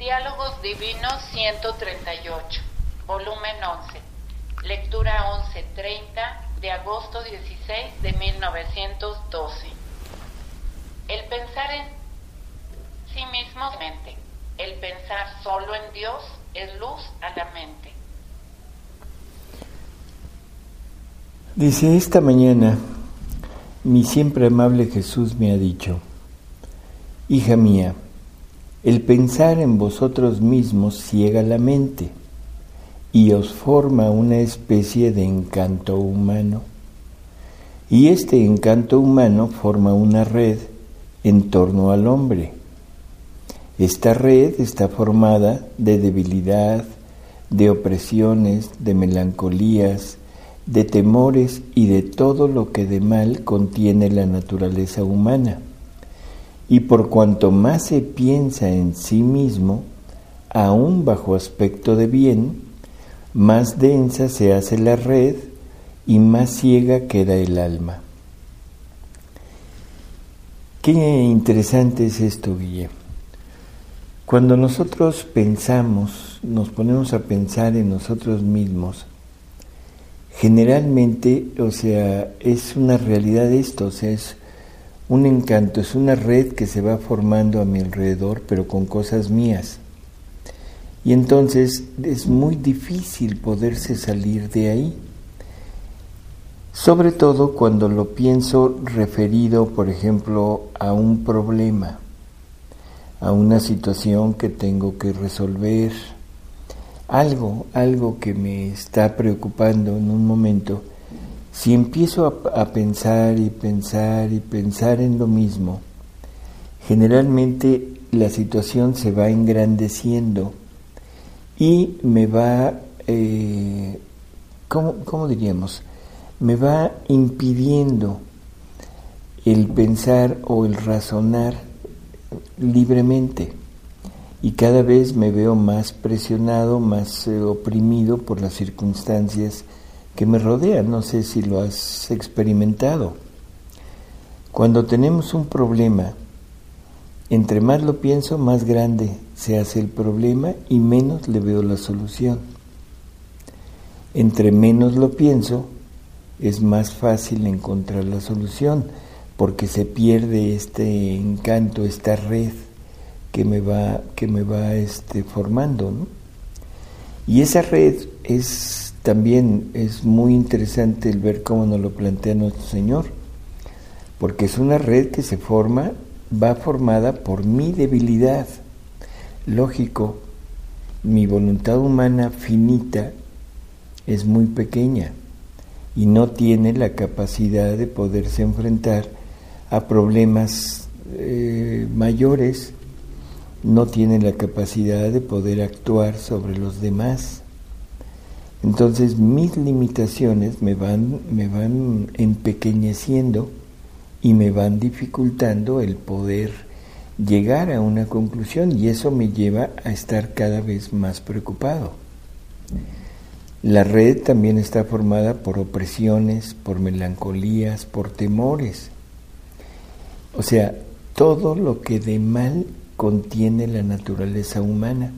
Diálogos Divinos 138, volumen 11, lectura 11:30 de agosto 16 de 1912. El pensar en sí mismo, mente. El pensar solo en Dios es luz a la mente. Dice, esta mañana mi siempre amable Jesús me ha dicho: hija mía, el pensar en vosotros mismos ciega la mente y os forma una especie de encanto humano. Y este encanto humano forma una red en torno al hombre. Esta red está formada de debilidad, de opresiones, de melancolías, de temores y de todo lo que de mal contiene la naturaleza humana. Y por cuanto más se piensa en sí mismo, aún bajo aspecto de bien, más densa se hace la red y más ciega queda el alma. Qué interesante es esto, Guille. Cuando nosotros pensamos, nos ponemos a pensar en nosotros mismos, generalmente, es una realidad esto, es un encanto, es una red que se va formando a mi alrededor, pero con cosas mías. Y entonces es muy difícil poderse salir de ahí. Sobre todo cuando lo pienso referido, por ejemplo, a un problema, a una situación que tengo que resolver, algo que me está preocupando en un momento. Si empiezo a pensar y pensar y pensar en lo mismo, generalmente la situación se va engrandeciendo y me va, ¿cómo diríamos? Me va impidiendo el pensar o el razonar libremente. Y cada vez me veo más presionado, más oprimido por las circunstancias que me rodean. No sé si lo has experimentado. Cuando tenemos un problema, entre más lo pienso, más grande se hace el problema y menos le veo la solución. Entre menos lo pienso, es más fácil encontrar la solución, porque se pierde este encanto, esta red que me va formando, ¿no? Y esa red también es muy interesante el ver cómo nos lo plantea nuestro Señor, porque es una red que va formada por mi debilidad. Lógico, mi voluntad humana finita es muy pequeña y no tiene la capacidad de poderse enfrentar a problemas mayores, no tiene la capacidad de poder actuar sobre los demás. Entonces mis limitaciones me van empequeñeciendo y me van dificultando el poder llegar a una conclusión, y eso me lleva a estar cada vez más preocupado. La red también está formada por opresiones, por melancolías, por temores. O sea, todo lo que de mal contiene la naturaleza humana.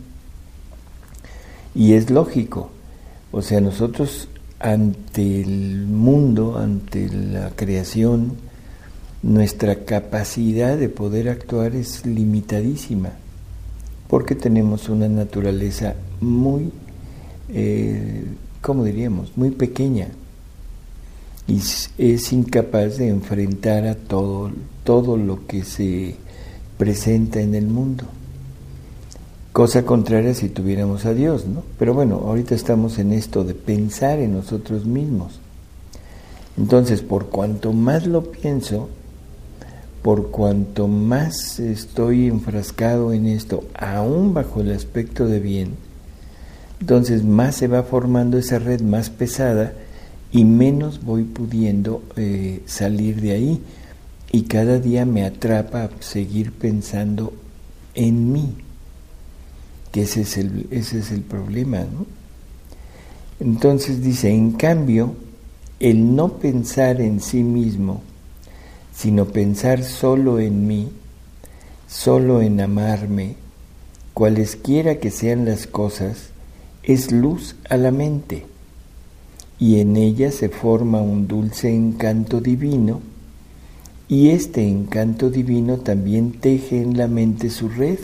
Y es lógico. O sea, nosotros ante el mundo, ante la creación, nuestra capacidad de poder actuar es limitadísima, porque tenemos una naturaleza muy, ¿cómo diríamos?, muy pequeña, y es incapaz de enfrentar a todo lo que se presenta en el mundo. Cosa contraria si tuviéramos a Dios, ¿no? Pero bueno, ahorita estamos en esto de pensar en nosotros mismos. Entonces, por cuanto más lo pienso, por cuanto más estoy enfrascado en esto, aún bajo el aspecto de bien, entonces más se va formando esa red más pesada y menos voy pudiendo salir de ahí, y cada día me atrapa a seguir pensando en mí, que ese es el problema, ¿no? Entonces dice, en cambio, el no pensar en sí mismo, sino pensar solo en mí, solo en amarme, cualesquiera que sean las cosas, es luz a la mente, y en ella se forma un dulce encanto divino, y este encanto divino también teje en la mente su red.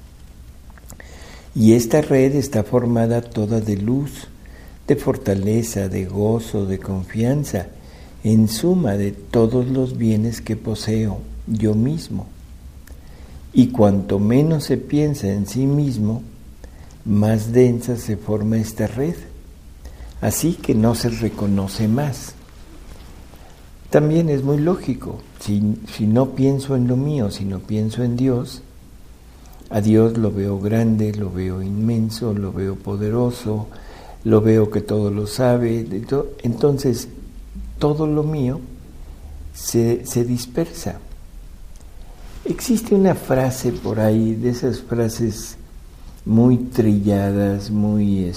Y esta red está formada toda de luz, de fortaleza, de gozo, de confianza, en suma de todos los bienes que poseo yo mismo. Y cuanto menos se piensa en sí mismo, más densa se forma esta red, así que no se reconoce más. También es muy lógico, si no pienso en lo mío, si no pienso en Dios, a Dios lo veo grande, lo veo inmenso, lo veo poderoso, lo veo que todo lo sabe, entonces todo lo mío se dispersa. Existe una frase por ahí, de esas frases muy trilladas, muy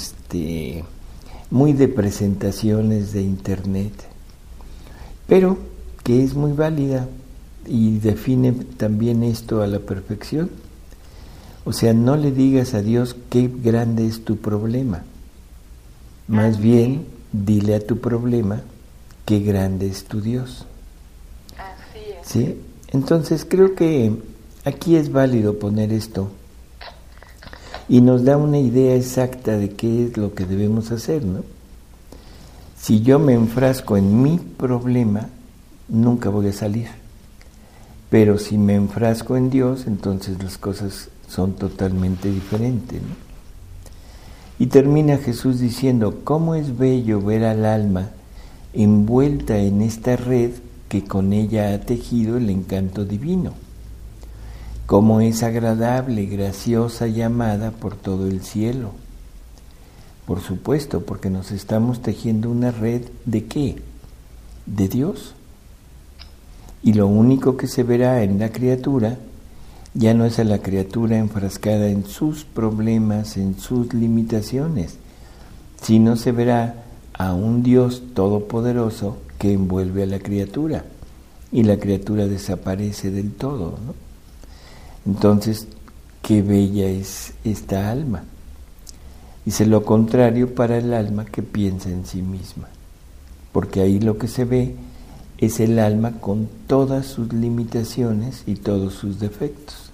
de presentaciones de internet, pero que es muy válida y define también esto a la perfección. O sea, no le digas a Dios qué grande es tu problema, más bien dile a tu problema qué grande es tu Dios. Así es. ¿Sí? Entonces creo que aquí es válido poner esto y nos da una idea exacta de qué es lo que debemos hacer, ¿no? Si yo me enfrasco en mi problema, nunca voy a salir. Pero si me enfrasco en Dios, entonces las cosas son totalmente diferentes, ¿no? Y termina Jesús diciendo, ¿cómo es bello ver al alma envuelta en esta red que con ella ha tejido el encanto divino? Cómo es agradable, graciosa y amada por todo el cielo. Por supuesto, porque nos estamos tejiendo una red ¿de qué? De Dios. Y lo único que se verá en la criatura ya no es a la criatura enfrascada en sus problemas, en sus limitaciones, sino se verá a un Dios todopoderoso que envuelve a la criatura y la criatura desaparece del todo, ¿no? Entonces, qué bella es esta alma. Dice lo contrario para el alma que piensa en sí misma, porque ahí lo que se ve es el alma con todas sus limitaciones y todos sus defectos.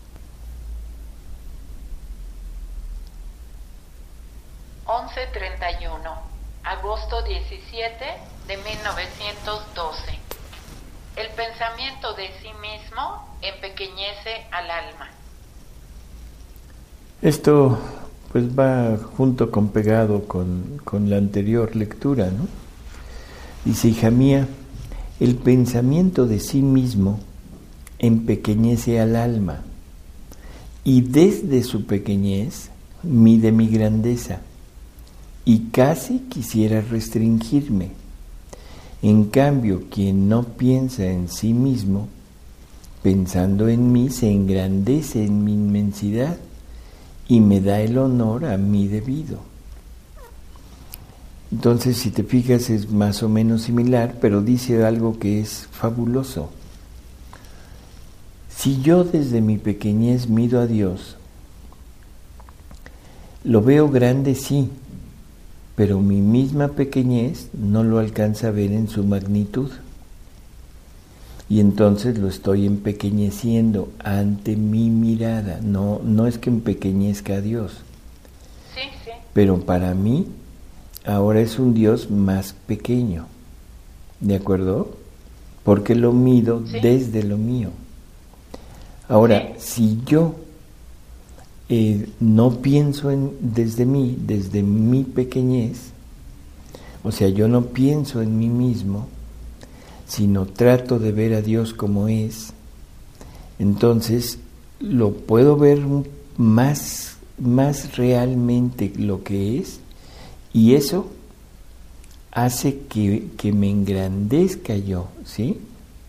Agosto 17 de 1912. El pensamiento de sí mismo empequeñece al alma. Esto pues va junto con pegado con la anterior lectura, ¿no? Dice, hija mía, el pensamiento de sí mismo empequeñece al alma y desde su pequeñez mide mi grandeza y casi quisiera restringirme. En cambio, quien no piensa en sí mismo, pensando en mí, se engrandece en mi inmensidad y me da el honor a mí debido. Entonces, si te fijas, es más o menos similar, pero dice algo que es fabuloso. Si yo desde mi pequeñez mido a Dios, lo veo grande, sí, pero mi misma pequeñez no lo alcanza a ver en su magnitud. Y entonces lo estoy empequeñeciendo ante mi mirada. No es que empequeñezca a Dios. Sí. Pero para mí, ahora es un Dios más pequeño. ¿De acuerdo? Porque lo mido desde lo mío. Ahora, si yo no pienso desde mi pequeñez, o sea, yo no pienso en mí mismo, sino trato de ver a Dios como es, entonces lo puedo ver más realmente lo que es, y eso hace que me engrandezca yo, ¿sí?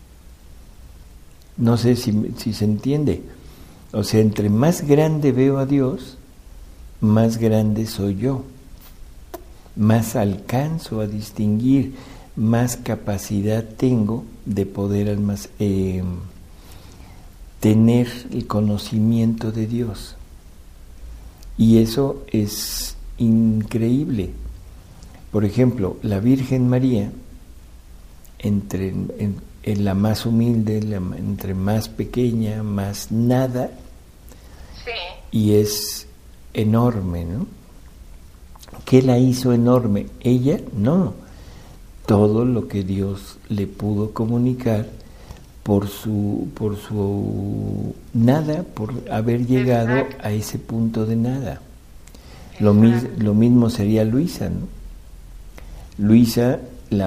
No sé si se entiende. O sea, entre más grande veo a Dios, más grande soy yo, más alcanzo a distinguir, más capacidad tengo de poder tener el conocimiento de Dios. Y eso es increíble. Por ejemplo, la Virgen María, en la más humilde, entre más pequeña, más nada, Sí. y es enorme, ¿no? ¿Qué la hizo enorme? Ella no. Todo lo que Dios le pudo comunicar por su nada, por haber llegado Exacto. a ese punto de nada. Lo mismo sería Luisa, ¿no? Luisa,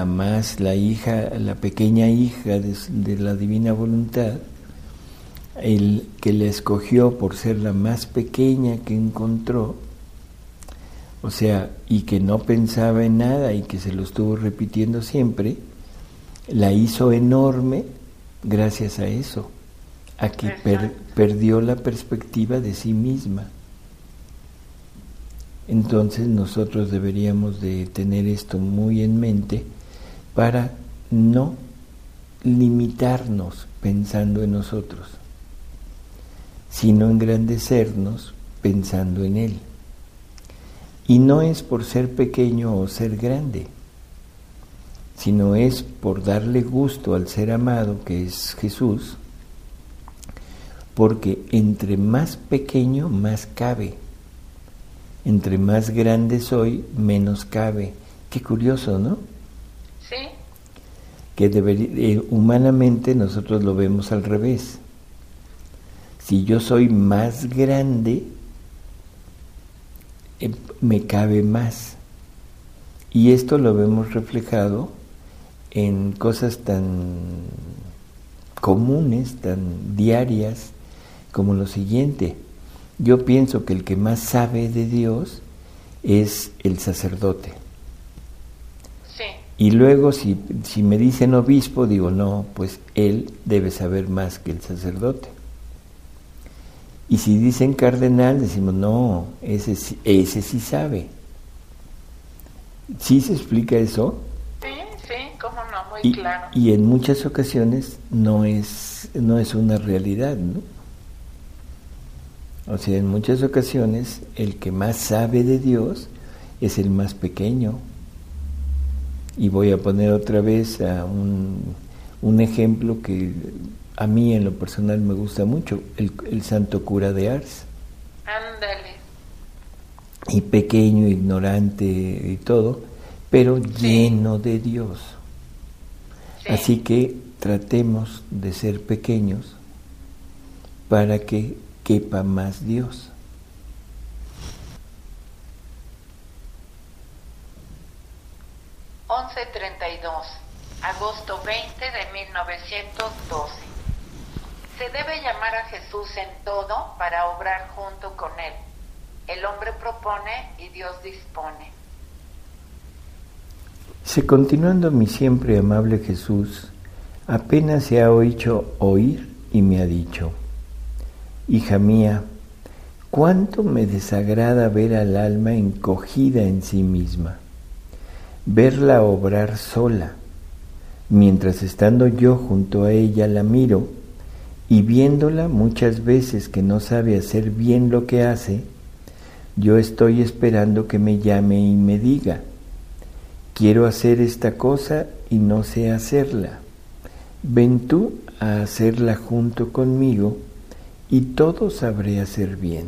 la pequeña hija de la divina voluntad, el que la escogió por ser la más pequeña que encontró, o sea, y que no pensaba en nada y que se lo estuvo repitiendo siempre, la hizo enorme gracias a eso, a que perdió la perspectiva de sí misma. Entonces nosotros deberíamos de tener esto muy en mente para no limitarnos pensando en nosotros, sino engrandecernos pensando en Él. Y no es por ser pequeño o ser grande, sino es por darle gusto al ser amado, que es Jesús, porque entre más pequeño, más cabe. Entre más grande soy, menos cabe. Qué curioso, ¿no? Sí. Que humanamente nosotros lo vemos al revés. Si yo soy más grande, me cabe más. Y esto lo vemos reflejado en cosas tan comunes, tan diarias, como lo siguiente. Yo pienso que el que más sabe de Dios es el sacerdote. Sí. Y luego si me dicen obispo, digo, no, pues él debe saber más que el sacerdote. Y si dicen cardenal, decimos, no, ese sí sabe. ¿Sí se explica eso? Sí, cómo no, muy claro. Y en muchas ocasiones no es una realidad, ¿no? O sea, en muchas ocasiones el que más sabe de Dios es el más pequeño. Y voy a poner otra vez a un ejemplo que a mí en lo personal me gusta mucho, el santo cura de Ars. Ándale. Y pequeño, ignorante y todo, pero lleno de Dios. Sí. Así que tratemos de ser pequeños para que quepa más Dios. Agosto 20 de 1912. Se debe llamar a Jesús en todo para obrar junto con Él. El hombre propone y Dios dispone. Se continuando mi siempre amable Jesús, apenas se ha hecho oír y me ha dicho: hija mía, cuánto me desagrada ver al alma encogida en sí misma, verla obrar sola, mientras estando yo junto a ella la miro, y viéndola muchas veces que no sabe hacer bien lo que hace, yo estoy esperando que me llame y me diga: quiero hacer esta cosa y no sé hacerla. Ven tú a hacerla junto conmigo y todo sabré hacer bien.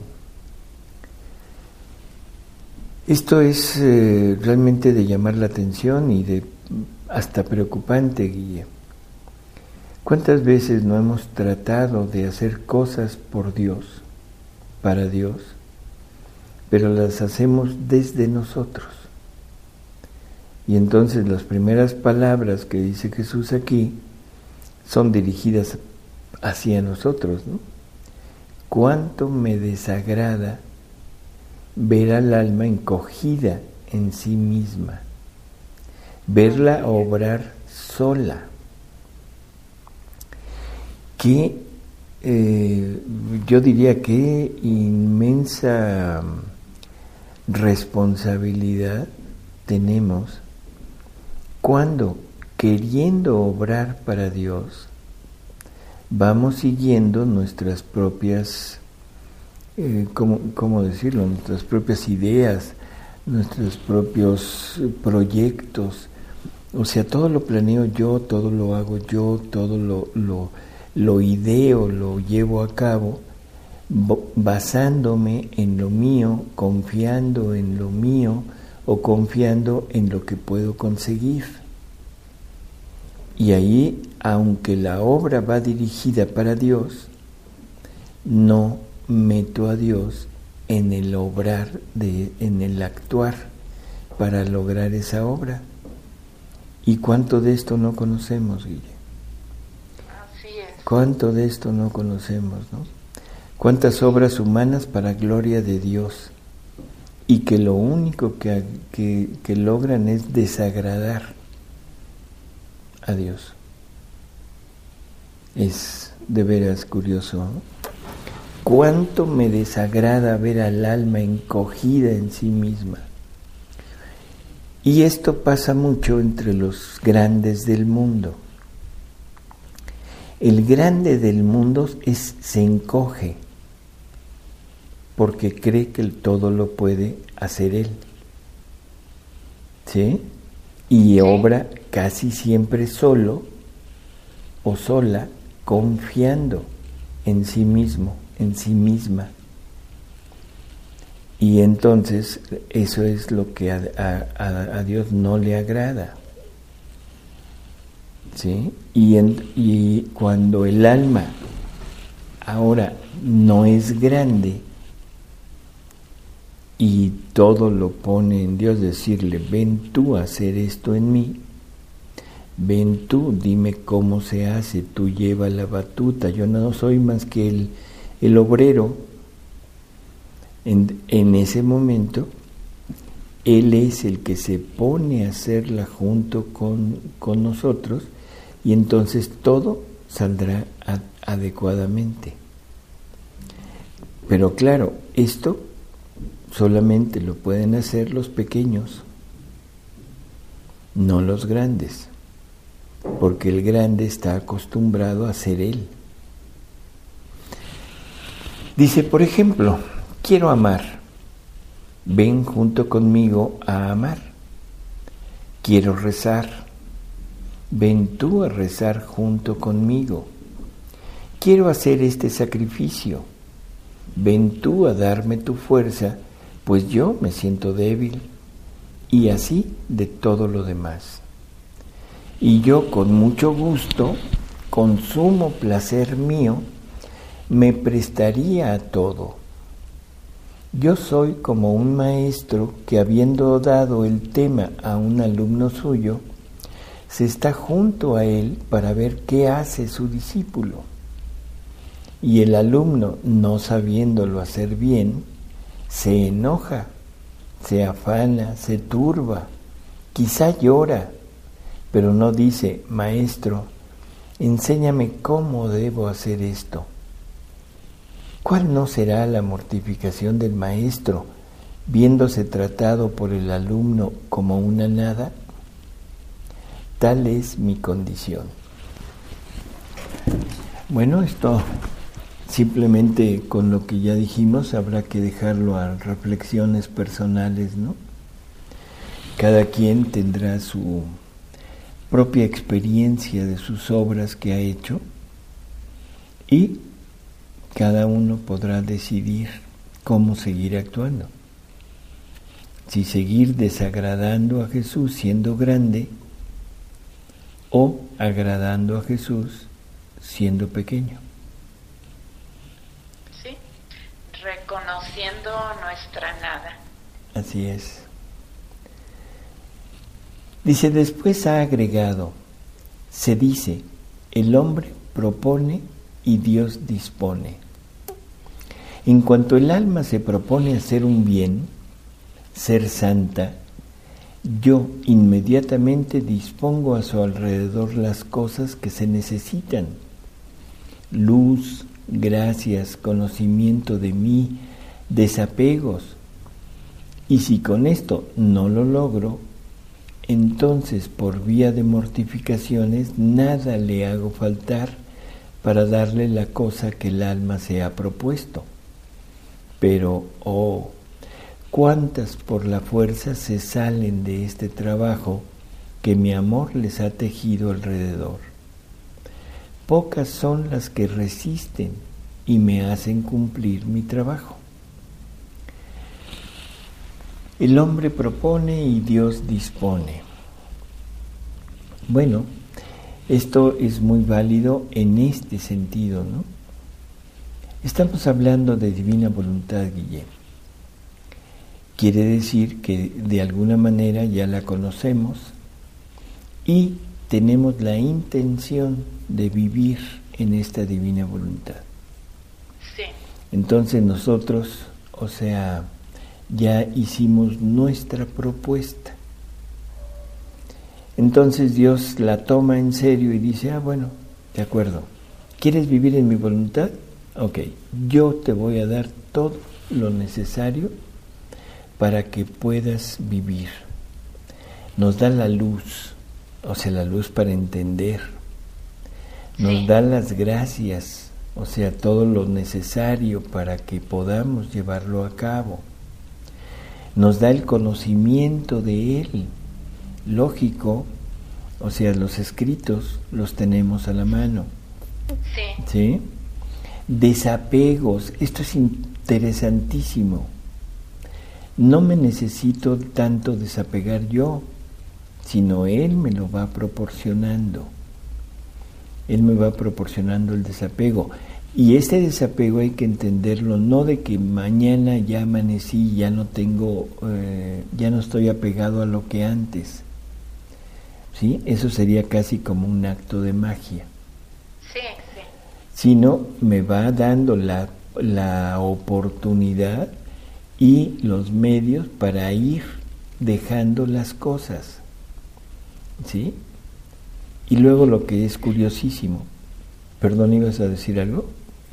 Esto es realmente de llamar la atención y de hasta preocupante, Guille. ¿Cuántas veces no hemos tratado de hacer cosas por Dios, para Dios, pero las hacemos desde nosotros? Y entonces las primeras palabras que dice Jesús aquí son dirigidas hacia nosotros, ¿no? Cuánto me desagrada ver al alma encogida en sí misma, verla obrar sola. Yo diría que inmensa responsabilidad tenemos cuando, queriendo obrar para Dios, vamos siguiendo nuestras propias ¿cómo decirlo? Nuestras propias ideas, nuestros propios proyectos. O sea, todo lo planeo yo, todo lo hago yo, todo lo ideo, lo llevo a cabo, basándome en lo mío, confiando en lo mío o confiando en lo que puedo conseguir. Y ahí, aunque la obra va dirigida para Dios, no meto a Dios en el obrar, en el actuar para lograr esa obra. ¿Y cuánto de esto no conocemos, Guille? Así es. ¿Cuánto de esto no conocemos, no? ¿Cuántas obras humanas para gloria de Dios? Y que lo único que logran es desagradar a Dios. Es de veras curioso, ¿no? ¿Cuánto me desagrada ver al alma encogida en sí misma? Y esto pasa mucho entre los grandes del mundo. El grande del mundo se encoge porque cree que todo lo puede hacer él. ¿Sí? Y obra casi siempre solo o sola, confiando en sí mismo, en sí misma. Y entonces eso es lo que a Dios no le agrada. ¿Sí? Y cuando el alma ahora no es grande y todo lo pone en Dios, decirle, ven tú a hacer esto en mí, ven tú, dime cómo se hace, tú lleva la batuta, yo no soy más que el obrero. En ese momento, Él es el que se pone a hacerla junto con nosotros y entonces todo saldrá adecuadamente. Pero claro, esto solamente lo pueden hacer los pequeños, no los grandes, porque el grande está acostumbrado a ser Él. Dice, por ejemplo, quiero amar, ven junto conmigo a amar. Quiero rezar, ven tú a rezar junto conmigo. Quiero hacer este sacrificio, ven tú a darme tu fuerza, pues yo me siento débil, y así de todo lo demás. Y yo con mucho gusto, con sumo placer mío, me prestaría a todo. Yo soy como un maestro que, habiendo dado el tema a un alumno suyo, se está junto a él para ver qué hace su discípulo. Y el alumno, no sabiéndolo hacer bien, se enoja, se afana, se turba, quizá llora, pero no dice, maestro, enséñame cómo debo hacer esto. ¿Cuál no será la mortificación del maestro, viéndose tratado por el alumno como una nada? Tal es mi condición. Bueno, esto simplemente con lo que ya dijimos habrá que dejarlo a reflexiones personales, ¿no? Cada quien tendrá su propia experiencia de sus obras que ha hecho y cada uno podrá decidir cómo seguir actuando. Si seguir desagradando a Jesús siendo grande o agradando a Jesús siendo pequeño. Sí, reconociendo nuestra nada. Así es. Dice, después ha agregado, se dice, el hombre propone y Dios dispone. En cuanto el alma se propone hacer un bien, ser santa, yo inmediatamente dispongo a su alrededor las cosas que se necesitan: luz, gracias, conocimiento de mí, desapegos. Y si con esto no lo logro, entonces por vía de mortificaciones nada le hago faltar para darle la cosa que el alma se ha propuesto. Pero, cuántas por la fuerza se salen de este trabajo que mi amor les ha tejido alrededor. Pocas son las que resisten y me hacen cumplir mi trabajo. El hombre propone y Dios dispone. Bueno, esto es muy válido en este sentido, ¿no? Estamos hablando de divina voluntad, Guillem. Quiere decir que de alguna manera ya la conocemos y tenemos la intención de vivir en esta divina voluntad. Sí. Entonces nosotros, ya hicimos nuestra propuesta. Entonces Dios la toma en serio y dice, bueno, de acuerdo, ¿quieres vivir en mi voluntad? Ok, yo te voy a dar todo lo necesario para que puedas vivir. Nos da la luz, la luz para entender. Nos da las gracias, todo lo necesario para que podamos llevarlo a cabo. Nos da el conocimiento de Él. Lógico, los escritos los tenemos a la mano. ¿Sí? Desapegos, esto es interesantísimo. No me necesito tanto desapegar yo, sino Él me lo va proporcionando. Él me va proporcionando el desapego. Y este desapego hay que entenderlo, no de que mañana ya amanecí, ya no estoy apegado a lo que antes. ¿Sí? Eso sería casi como un acto de magia. Sí. Sino me va dando la oportunidad y los medios para ir dejando las cosas. ¿Sí? Y luego lo que es curiosísimo. Perdón, ¿ibas a decir algo?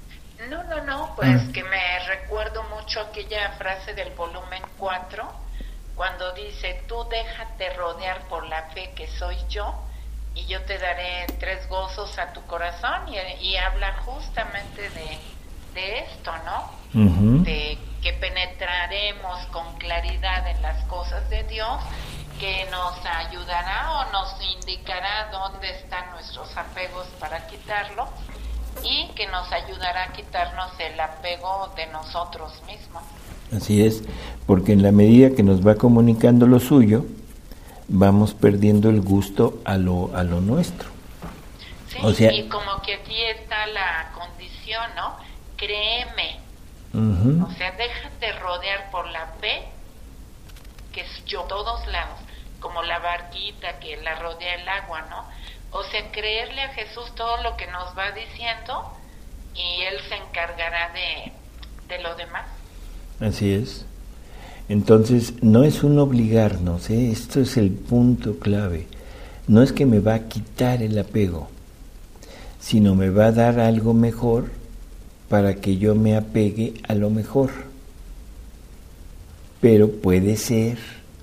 No, pues que me recuerdo mucho aquella frase del volumen 4, cuando dice, tú déjate rodear por la fe que soy yo, y yo te daré 3 gozos a tu corazón, y habla justamente de esto, ¿no? Uh-huh. De que penetraremos con claridad en las cosas de Dios, que nos ayudará o nos indicará dónde están nuestros apegos para quitarlo, y que nos ayudará a quitarnos el apego de nosotros mismos. Así es, porque en la medida que nos va comunicando lo suyo, vamos perdiendo el gusto a lo nuestro. Sí, y como que aquí está la condición, ¿no? Créeme. Uh-huh. Déjate rodear por la fe, que es yo, todos lados, como la barquita que la rodea el agua, ¿no? Creerle a Jesús todo lo que nos va diciendo y Él se encargará de lo demás. Así es. Entonces, no es un obligarnos, esto es el punto clave. No es que me va a quitar el apego, sino me va a dar algo mejor para que yo me apegue a lo mejor. Pero puede ser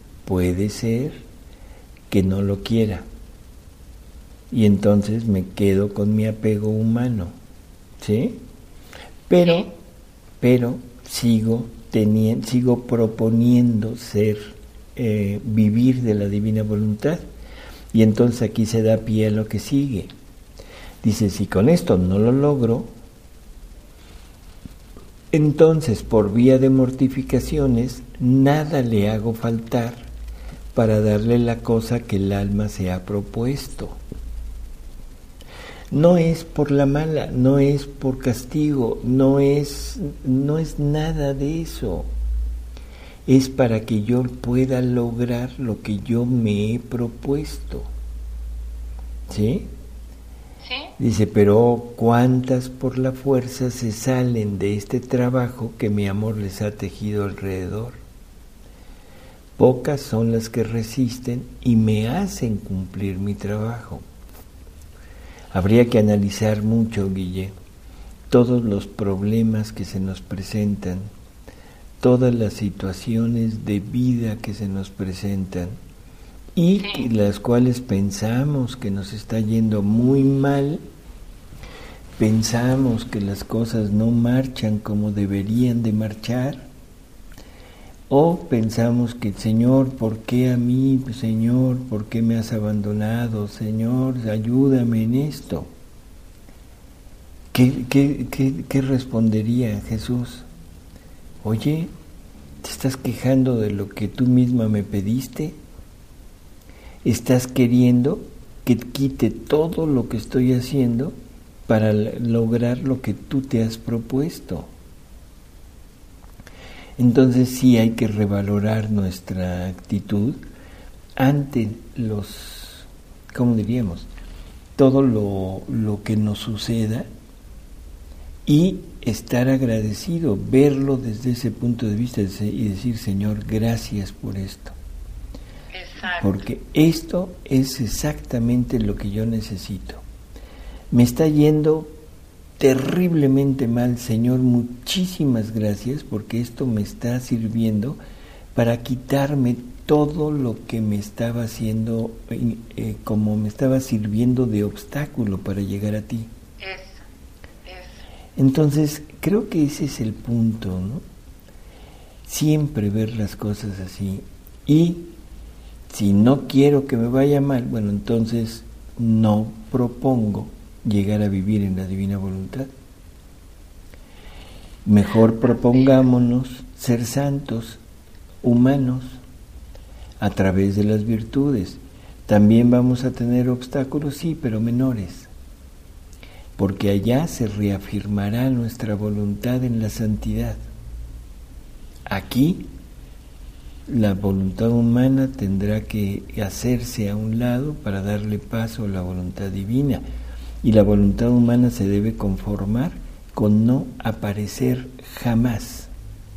que no lo quiera. Y entonces me quedo con mi apego humano, ¿sí? Pero sigo proponiendo vivir de la divina voluntad. Y entonces aquí se da pie a lo que sigue. Dice, si con esto no lo logro, entonces por vía de mortificaciones nada le hago faltar para darle la cosa que el alma se ha propuesto. No es por la mala, no es por castigo, no es nada de eso. Es para que yo pueda lograr lo que yo me he propuesto. ¿Sí? Sí. Dice, pero ¿cuántas por la fuerza se salen de este trabajo que mi amor les ha tejido alrededor? Pocas son las que resisten y me hacen cumplir mi trabajo. Habría que analizar mucho, Guille, todos los problemas que se nos presentan, todas las situaciones de vida que se nos presentan y las cuales pensamos que nos está yendo muy mal, pensamos que las cosas no marchan como deberían de marchar, o pensamos que, Señor, ¿por qué a mí? Señor, ¿por qué me has abandonado? Señor, ayúdame en esto. ¿Qué respondería Jesús? Oye, ¿te estás quejando de lo que tú misma me pediste? ¿Estás queriendo que quite todo lo que estoy haciendo para lograr lo que tú te has propuesto? Entonces sí hay que revalorar nuestra actitud ante ¿cómo diríamos? Todo lo que nos suceda, y estar agradecido, verlo desde ese punto de vista y decir, Señor, gracias por esto. Exacto. Porque esto es exactamente lo que yo necesito. Me está yendo terriblemente mal, Señor, muchísimas gracias, porque esto me está sirviendo para quitarme todo lo que me estaba haciendo, como me estaba sirviendo de obstáculo para llegar a ti. Entonces, creo que ese es el punto, ¿no? Siempre ver las cosas así. Y si no quiero que me vaya mal, bueno, entonces no propongo llegar a vivir en la divina voluntad. Mejor propongámonos ser santos, humanos, a través de las virtudes. También vamos a tener obstáculos, sí, pero menores, porque allá se reafirmará nuestra voluntad en la santidad. Aquí la voluntad humana tendrá que hacerse a un lado para darle paso a la voluntad divina, y la voluntad humana se debe conformar con no aparecer jamás.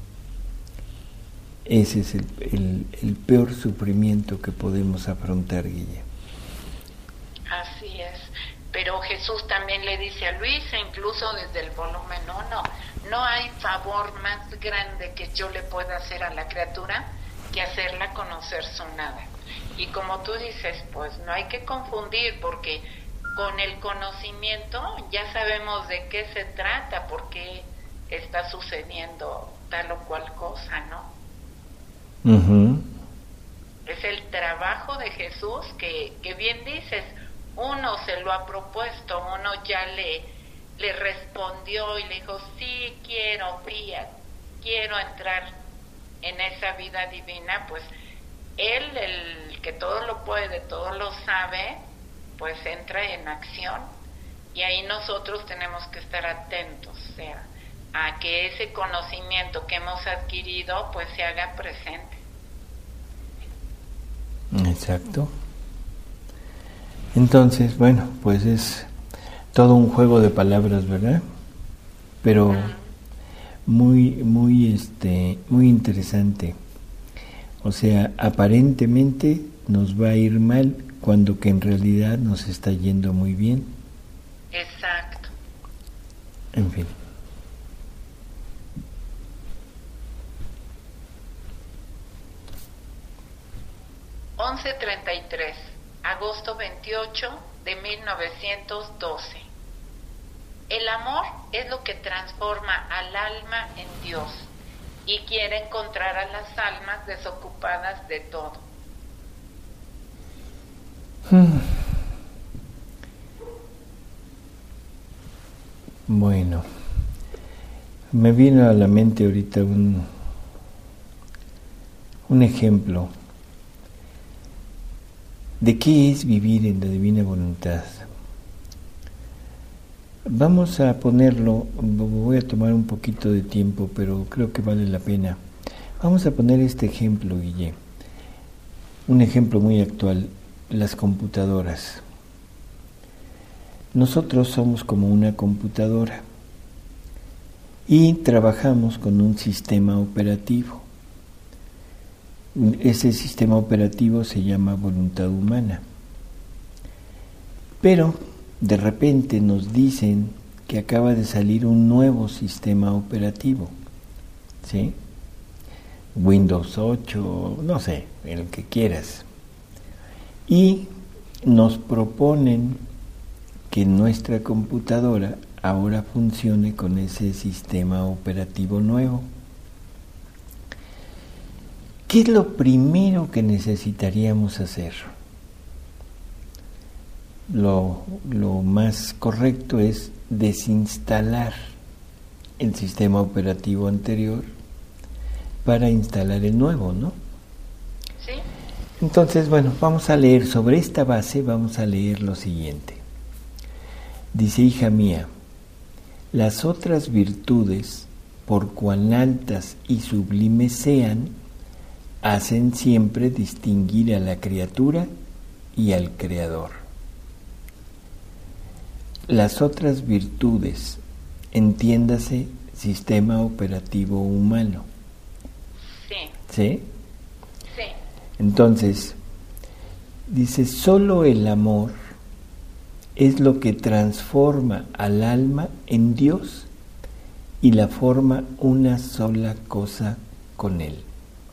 Ese es el peor sufrimiento que podemos afrontar, Guille. Así es. Pero Jesús también le dice a Luisa, incluso desde el volumen 1, no hay favor más grande que yo le pueda hacer a la criatura que hacerla conocer su nada. Y como tú dices, pues no hay que confundir, porque con el conocimiento ya sabemos de qué se trata, por qué está sucediendo tal o cual cosa, ¿no? Uh-huh. Es el trabajo de Jesús que bien dices, uno se lo ha propuesto, uno ya le respondió y le dijo, sí, quiero entrar en esa vida divina. Pues Él, el que todo lo puede, todo lo sabe, pues entra en acción, y ahí nosotros tenemos que estar atentos, o sea, a que ese conocimiento que hemos adquirido pues se haga presente. Exacto. Entonces, bueno, pues es todo un juego de palabras, ¿verdad? Pero muy interesante. O sea, aparentemente nos va a ir mal cuando que en realidad nos está yendo muy bien. Exacto. En fin. (11:33) agosto 28 de 1912. El amor es lo que transforma al alma en Dios y quiere encontrar a las almas desocupadas de todo. Bueno, me vino a la mente ahorita un ejemplo de qué es vivir en la divina voluntad. Vamos a ponerlo, voy a tomar un poquito de tiempo, pero creo que vale la pena. Vamos a poner este ejemplo, Guille, un ejemplo muy actual, las computadoras. Nosotros somos como una computadora y trabajamos con un sistema operativo. Ese sistema operativo se llama voluntad humana. Pero de repente nos dicen que acaba de salir un nuevo sistema operativo, ¿sí? Windows 8, no sé, el que quieras. Y nos proponen que nuestra computadora ahora funcione con ese sistema operativo nuevo. ¿Qué es lo primero que necesitaríamos hacer? Lo más correcto es desinstalar el sistema operativo anterior para instalar el nuevo, ¿no? Sí. Entonces, bueno, vamos a leer sobre esta base, vamos a leer lo siguiente. Dice: hija mía, las otras virtudes, por cuán altas y sublimes sean, hacen siempre distinguir a la criatura y al Creador. Las otras virtudes, entiéndase, sistema operativo humano. Sí. ¿Sí? Sí. Entonces, dice, solo el amor es lo que transforma al alma en Dios y la forma una sola cosa con Él.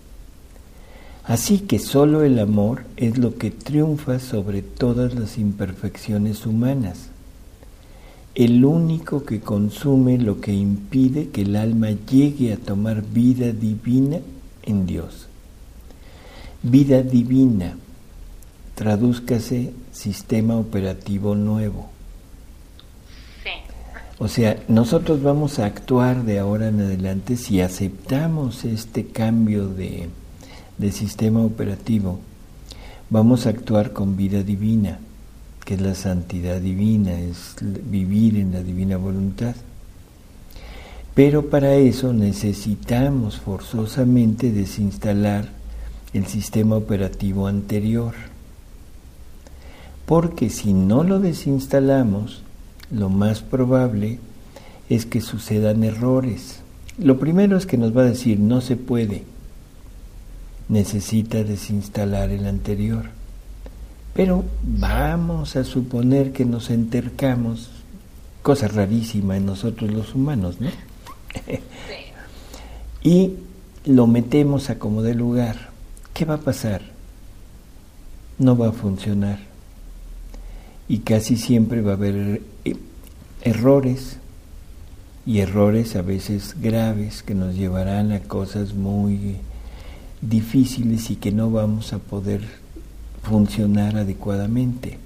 Así que solo el amor es lo que triunfa sobre todas las imperfecciones humanas, el único que consume lo que impide que el alma llegue a tomar vida divina en Dios. Vida divina, tradúzcase sistema operativo nuevo. Sí. O sea, nosotros vamos a actuar de ahora en adelante si aceptamos este cambio de sistema operativo. Vamos a actuar con vida divina, que es la santidad divina, es vivir en la divina voluntad. Pero para eso necesitamos forzosamente desinstalar el sistema operativo anterior. Porque si no lo desinstalamos, lo más probable es que sucedan errores. Lo primero es que nos va a decir, no se puede, necesita desinstalar el anterior. Pero vamos a suponer que nos entercamos, cosa rarísima en nosotros los humanos, ¿no? Y lo metemos a como de lugar. ¿Qué va a pasar? No va a funcionar. Y casi siempre va a haber errores, y errores a veces graves que nos llevarán a cosas muy difíciles y que no vamos a poder funcionar adecuadamente.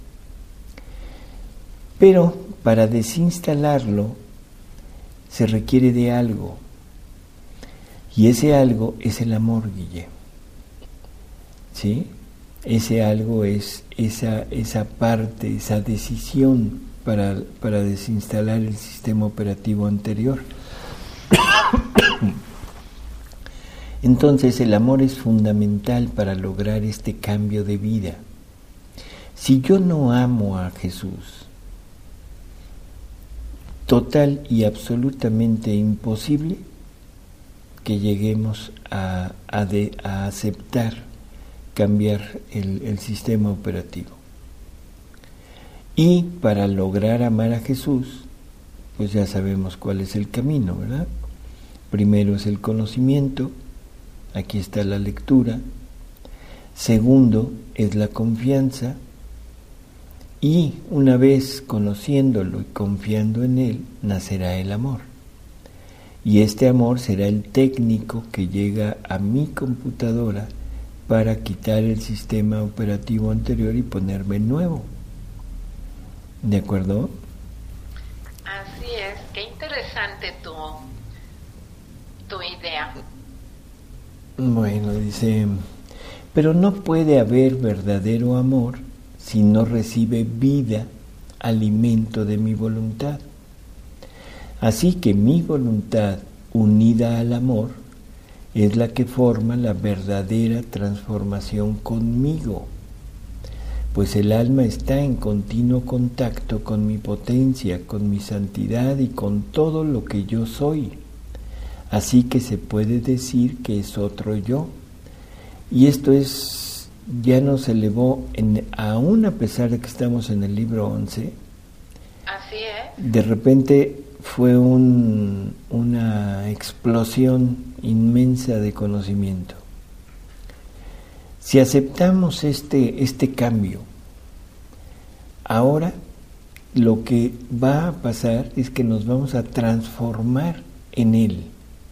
Pero para desinstalarlo se requiere de algo, y ese algo es el amor, Guille. ¿Sí? Ese algo es esa parte, esa decisión para desinstalar el sistema operativo anterior. Entonces el amor es fundamental para lograr este cambio de vida. Si yo no amo a Jesús, total y absolutamente imposible que lleguemos a aceptar cambiar el sistema operativo. Y para lograr amar a Jesús, pues ya sabemos cuál es el camino, ¿verdad? Primero es el conocimiento. Aquí está la lectura. Segundo es la confianza. Y una vez conociéndolo y confiando en él, nacerá el amor. Y este amor será el técnico que llega a mi computadora para quitar el sistema operativo anterior y ponerme nuevo. ¿De acuerdo? Así es. Qué interesante tu idea. Bueno, dice, pero no puede haber verdadero amor si no recibe vida, alimento de mi voluntad. Así que mi voluntad, unida al amor, es la que forma la verdadera transformación conmigo, pues el alma está en continuo contacto con mi potencia, con mi santidad y con todo lo que yo soy. Así que se puede decir que es otro yo. Y esto ya nos elevó, aún a pesar de que estamos en el libro 11, así es. De repente fue una explosión inmensa de conocimiento. Si aceptamos este cambio, ahora lo que va a pasar es que nos vamos a transformar en Él.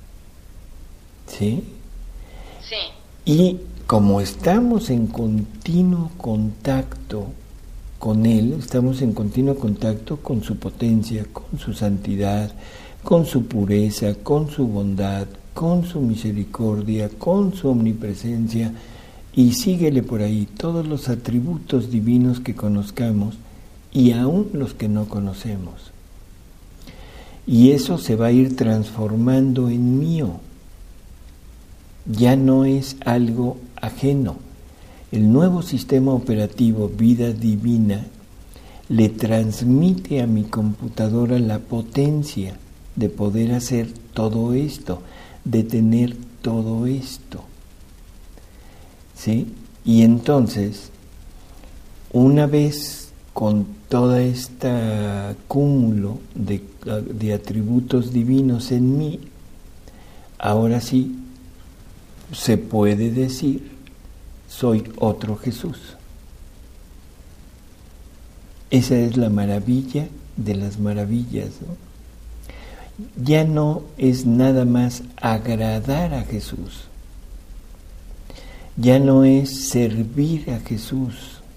¿Sí? Sí. Y como estamos en continuo contacto con Él, estamos en continuo contacto con su potencia, con su santidad, con su pureza, con su bondad, con su misericordia, con su omnipresencia, y síguele por ahí todos los atributos divinos que conozcamos y aún los que no conocemos. Y eso se va a ir transformando en mío. Ya no es algo ajeno. El nuevo sistema operativo Vida Divina le transmite a mi computadora la potencia de poder hacer todo esto, de tener todo esto. ¿Sí? Y entonces, una vez con toda esta cúmulo de atributos divinos en mí, ahora sí se puede decir, soy otro Jesús. Esa es la maravilla de las maravillas, ¿no? Ya no es nada más agradar a Jesús, ya no es servir a Jesús,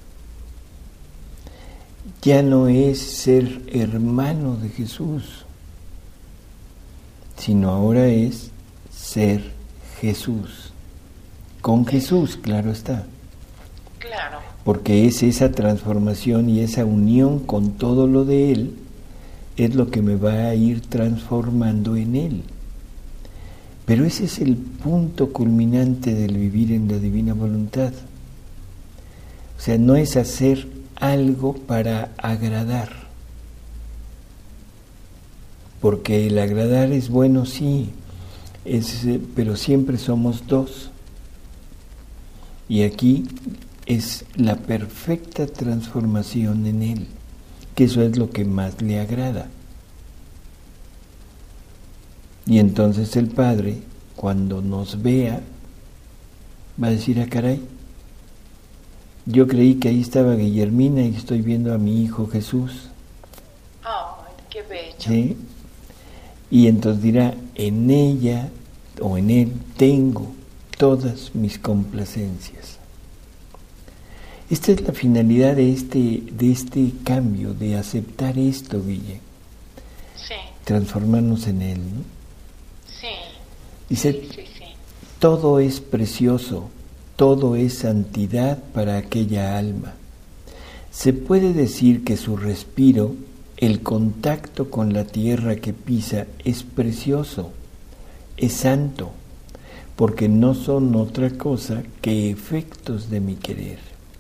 ya no es ser hermano de Jesús, sino ahora es ser Jesús. Con Jesús, claro está. Claro. Porque es esa transformación y esa unión con todo lo de Él, es lo que me va a ir transformando en Él. Pero ese es el punto culminante del vivir en la divina voluntad. O sea, no es hacer algo para agradar. Porque el agradar es bueno, sí, pero siempre somos dos. Y aquí es la perfecta transformación en Él, que eso es lo que más le agrada. Y entonces el Padre, cuando nos vea, va a decir, ah, caray, yo creí que ahí estaba Guillermina y estoy viendo a mi hijo Jesús. ¡Ay, qué bello! ¿Sí? Y entonces dirá, en ella o en Él tengo todas mis complacencias. Esta es la finalidad de este cambio, de aceptar esto, Guille. Sí. Transformarnos en Él, ¿no? Sí. Dice, Sí. todo es precioso, todo es santidad para aquella alma. Se puede decir que su respiro, el contacto con la tierra que pisa, es precioso, es santo, porque no son otra cosa que efectos de mi querer.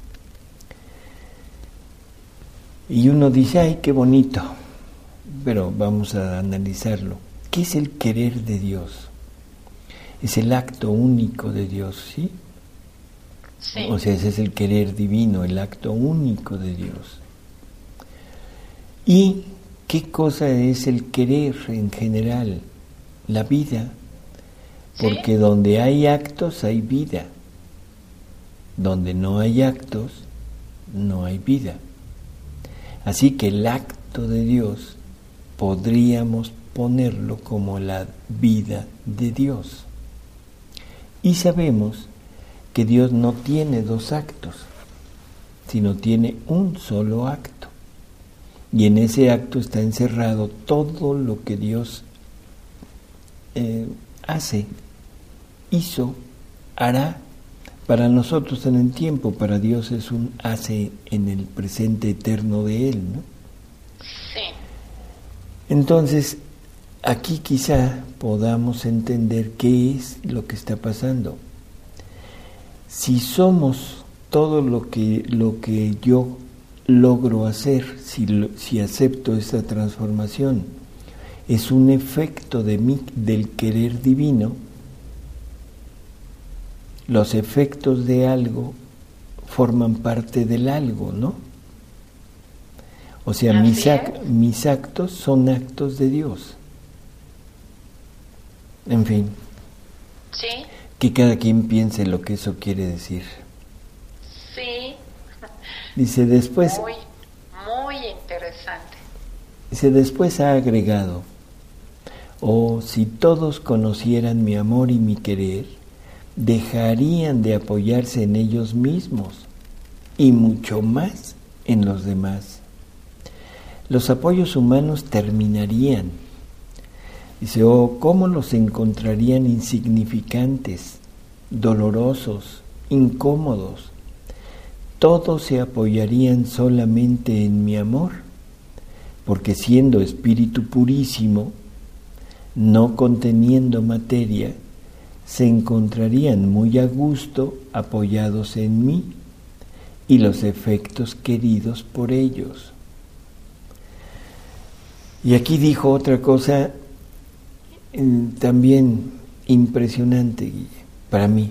Y uno dice, ay, qué bonito, pero vamos a analizarlo. ¿Qué es el querer de Dios? Es el acto único de Dios, ¿sí? Sí. O sea, ese es el querer divino, el acto único de Dios. ¿Y qué cosa es el querer en general? La vida. Porque donde hay actos hay vida. Donde no hay actos, no hay vida. Así que el acto de Dios podríamos ponerlo como la vida de Dios. Y sabemos que Dios no tiene dos actos, sino tiene un solo acto. Y en ese acto está encerrado todo lo que Dios hace, hizo, hará. Para nosotros en el tiempo, para Dios es un hace en el presente eterno de Él, ¿no? Sí. Entonces, aquí quizá podamos entender qué es lo que está pasando. Si somos todo lo que yo logro hacer, si acepto esta transformación, es un efecto del querer divino. Los efectos de algo forman parte del algo, ¿no? O sea, mis actos son actos de Dios. En fin. Sí. Que cada quien piense lo que eso quiere decir. Sí. Dice después... Muy interesante. Después ha agregado: oh, si todos conocieran mi amor y mi querer, dejarían de apoyarse en ellos mismos y mucho más en los demás. Los apoyos humanos terminarían. Dice: oh, cómo los encontrarían insignificantes, dolorosos, incómodos. Todos se apoyarían solamente en mi amor, porque siendo espíritu purísimo, no conteniendo materia, se encontrarían muy a gusto apoyados en mí y los efectos queridos por ellos. Y aquí dijo otra cosa también impresionante, Guille, para mí.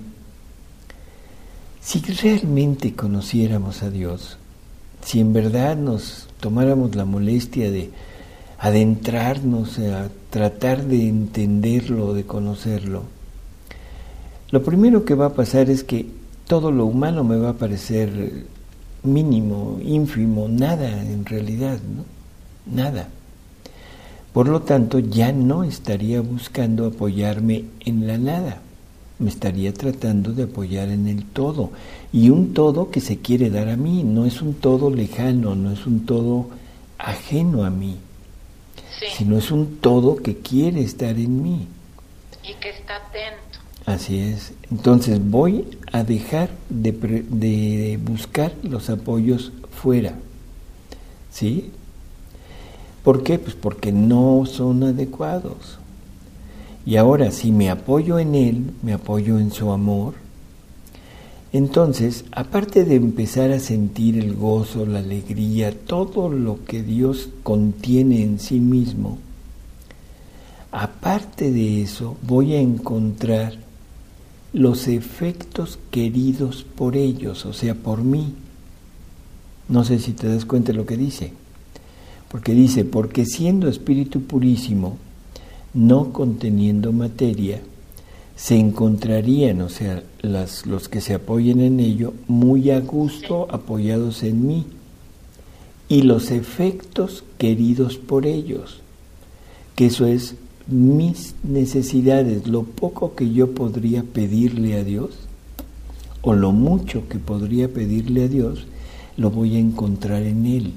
Si realmente conociéramos a Dios, si en verdad nos tomáramos la molestia de adentrarnos a tratar de entenderlo, de conocerlo, lo primero que va a pasar es que todo lo humano me va a parecer mínimo, ínfimo, nada en realidad, ¿no? Nada. Por lo tanto, ya no estaría buscando apoyarme en la nada, me estaría tratando de apoyar en el todo, y un todo que se quiere dar a mí, no es un todo lejano, no es un todo ajeno a mí, sí, sino es un todo que quiere estar en mí. Y que está atento. Así es. Entonces voy a dejar de buscar los apoyos fuera, ¿sí? ¿Por qué? Pues porque no son adecuados. Y ahora, si me apoyo en Él, me apoyo en su amor, entonces, aparte de empezar a sentir el gozo, la alegría, todo lo que Dios contiene en sí mismo, aparte de eso, voy a encontrar los efectos queridos por ellos, o sea, por mí. No sé si te das cuenta de lo que dice. Porque dice: porque siendo espíritu purísimo, no conteniendo materia, se encontrarían, o sea, los que se apoyen en ello, muy a gusto apoyados en mí, y los efectos queridos por ellos, que eso es mis necesidades, lo poco que yo podría pedirle a Dios, o lo mucho que podría pedirle a Dios, lo voy a encontrar en Él,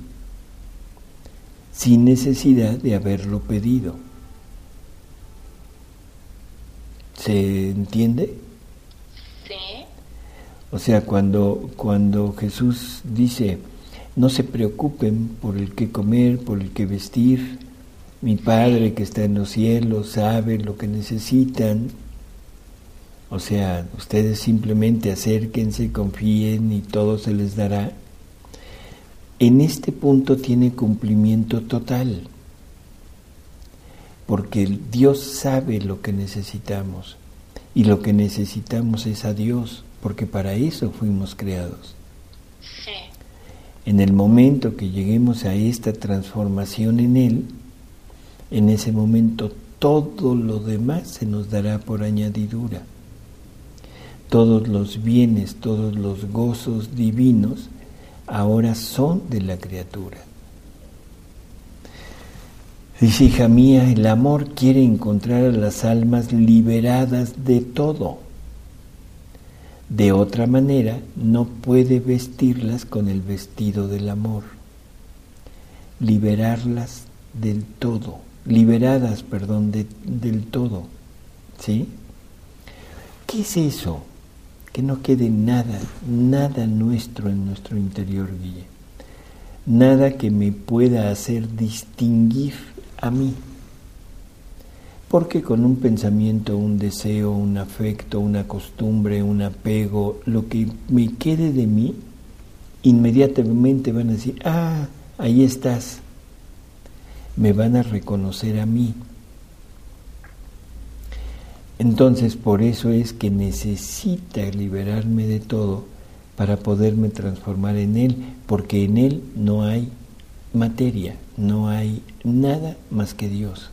sin necesidad de haberlo pedido. ¿Se entiende? Sí. O sea, cuando Jesús dice: no se preocupen por el que comer, por el que vestir, mi Padre que está en los cielos sabe lo que necesitan. O sea, ustedes simplemente acérquense, confíen y todo se les dará. En este punto tiene cumplimiento total, porque Dios sabe lo que necesitamos, y lo que necesitamos es a Dios, porque para eso fuimos creados. Sí. En el momento que lleguemos a esta transformación en Él, en ese momento todo lo demás se nos dará por añadidura. Todos los bienes, todos los gozos divinos ahora son de la criatura. Dice: hija mía, el amor quiere encontrar a las almas liberadas de todo. De otra manera, no puede vestirlas con el vestido del amor. Liberadas del todo, del todo. ¿Sí? ¿Qué es eso? Que no quede nada nuestro en nuestro interior, Guille. Nada que me pueda hacer distinguir a mí. Porque con un pensamiento, un deseo, un afecto, una costumbre, un apego, lo que me quede de mí, inmediatamente van a decir: ah, ahí estás. Me van a reconocer a mí. Entonces, por eso es que necesita liberarme de todo para poderme transformar en Él, porque en Él no hay materia, no hay nada más que Dios.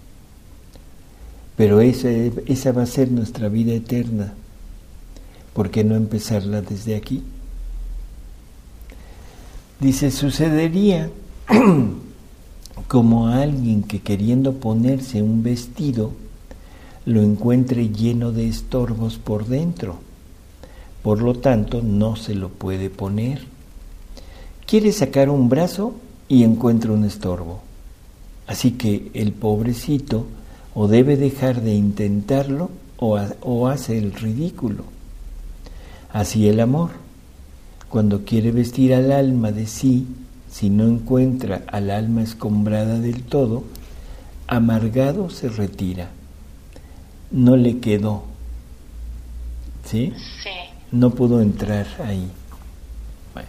Pero esa va a ser nuestra vida eterna. ¿Por qué no empezarla desde aquí? Dice: sucedería como a alguien que queriendo ponerse un vestido lo encuentre lleno de estorbos por dentro, por lo tanto no se lo puede poner. Quiere sacar un brazo y encuentra un estorbo, así que el pobrecito o debe dejar de intentarlo o hace el ridículo. Así el amor, cuando quiere vestir al alma de sí, si no encuentra al alma escombrada del todo, amargado se retira. No le quedó, ¿sí? Sí. No pudo entrar ahí. Bueno.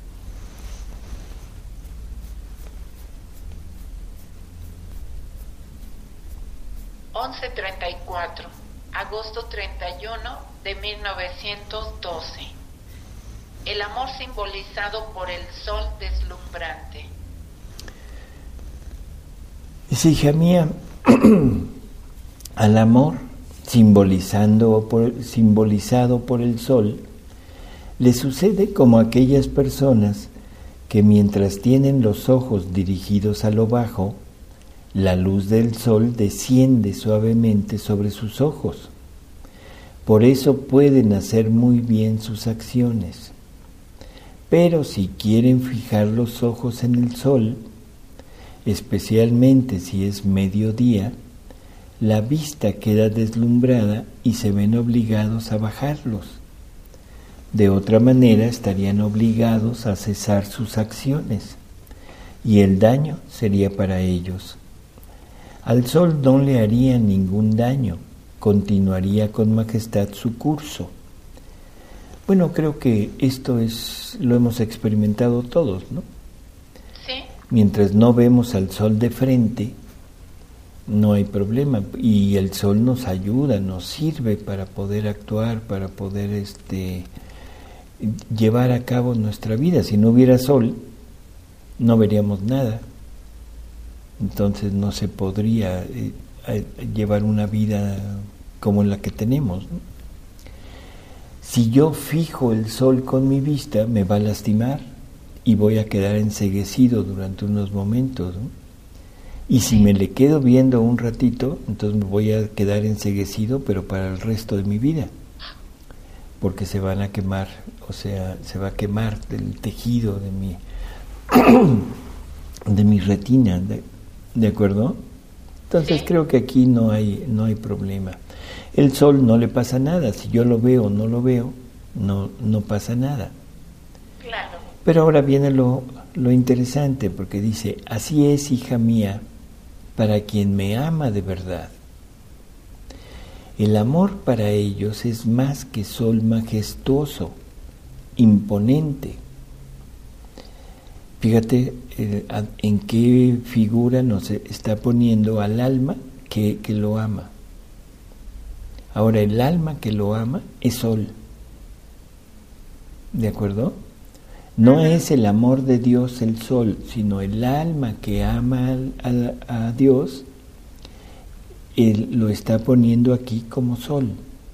11:34, agosto 31 de 1912. El amor simbolizado por el sol deslumbrante. Dice, hija mía, al amor simbolizado por el sol, le sucede como a aquellas personas que mientras tienen los ojos dirigidos a lo bajo, la luz del sol desciende suavemente sobre sus ojos. Por eso pueden hacer muy bien sus acciones. Pero si quieren fijar los ojos en el sol, especialmente si es mediodía, la vista queda deslumbrada y se ven obligados a bajarlos. De otra manera estarían obligados a cesar sus acciones, y el daño sería para ellos. Al sol no le haría ningún daño, continuaría con majestad su curso. Bueno, creo que esto lo hemos experimentado todos, ¿no? Sí. Mientras no vemos al sol de frente, no hay problema, y el sol nos ayuda, nos sirve para poder actuar, para poder llevar a cabo nuestra vida. Si no hubiera sol, no veríamos nada, entonces no se podría llevar una vida como la que tenemos, ¿no? Si yo fijo el sol con mi vista, me va a lastimar y voy a quedar enceguecido durante unos momentos, ¿no? Y si me le quedo viendo un ratito, entonces me voy a quedar enceguecido, pero para el resto de mi vida, porque se van a quemar, o sea, se va a quemar el tejido de mi retina, ¿de acuerdo? Entonces creo que aquí no hay problema. El sol no le pasa nada, si yo lo veo o no lo veo, no pasa nada. Claro. Pero ahora viene lo interesante, porque dice, así es, hija mía, para quien me ama de verdad. El amor para ellos es más que sol majestuoso, imponente. Fíjate en qué figura nos está poniendo al alma que lo ama. Ahora, el alma que lo ama es sol. ¿De acuerdo? No es el amor de Dios el sol, sino el alma que ama a Dios, Él lo está poniendo aquí como sol.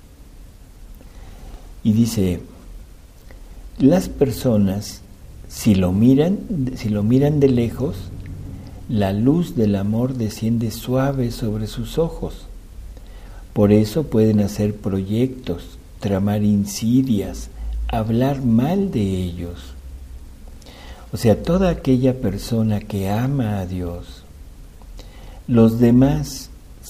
Y dice, las personas, si lo miran de lejos, la luz del amor desciende suave sobre sus ojos. Por eso pueden hacer proyectos, tramar insidias, hablar mal de ellos. O sea, toda aquella persona que ama a Dios, los demás,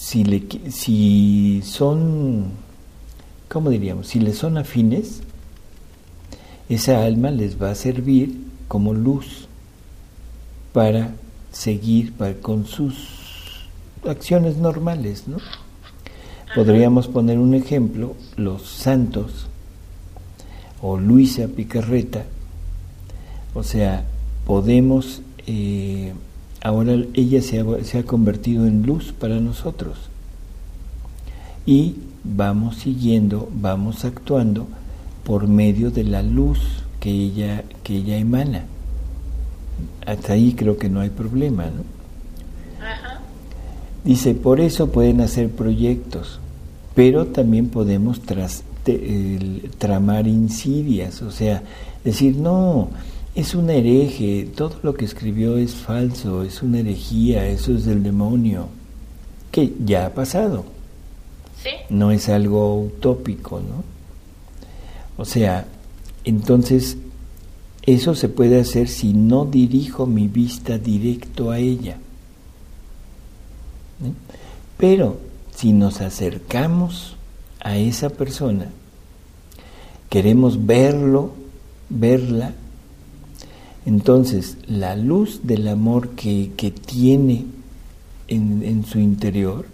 si son, ¿cómo diríamos? Si les son afines, esa alma les va a servir como luz para seguir con sus acciones normales, ¿no? Podríamos poner un ejemplo, los santos o Luisa Picarreta, o sea, podemos, ahora ella se ha convertido en luz para nosotros y vamos siguiendo, vamos actuando por medio de la luz que ella emana. Hasta ahí creo que no hay problema, ¿no? Ajá. Dice, por eso pueden hacer proyectos, pero también podemos tramar insidias, o sea, decir, no, es un hereje, todo lo que escribió es falso, es una herejía, eso es del demonio, que ya ha pasado. Sí. No es algo utópico, ¿no? O sea, entonces, eso se puede hacer si no dirijo mi vista directo a ella. ¿Sí? Pero si nos acercamos a esa persona, queremos verlo, verla, entonces la luz del amor que tiene en su interior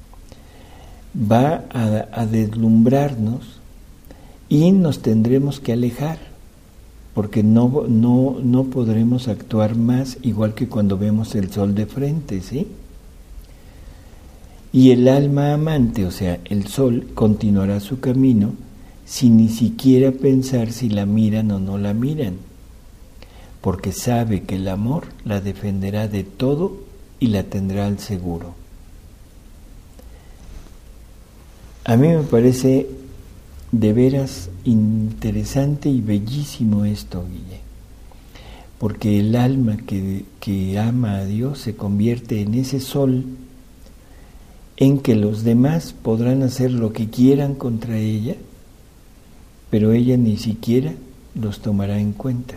va a deslumbrarnos y nos tendremos que alejar, porque no podremos actuar más igual que cuando vemos el sol de frente, ¿sí? Y el alma amante, o sea, el sol, continuará su camino sin ni siquiera pensar si la miran o no la miran, porque sabe que el amor la defenderá de todo y la tendrá al seguro. A mí me parece de veras interesante y bellísimo esto, Guille, porque el alma que ama a Dios se convierte en ese sol en que los demás podrán hacer lo que quieran contra ella, pero ella ni siquiera los tomará en cuenta.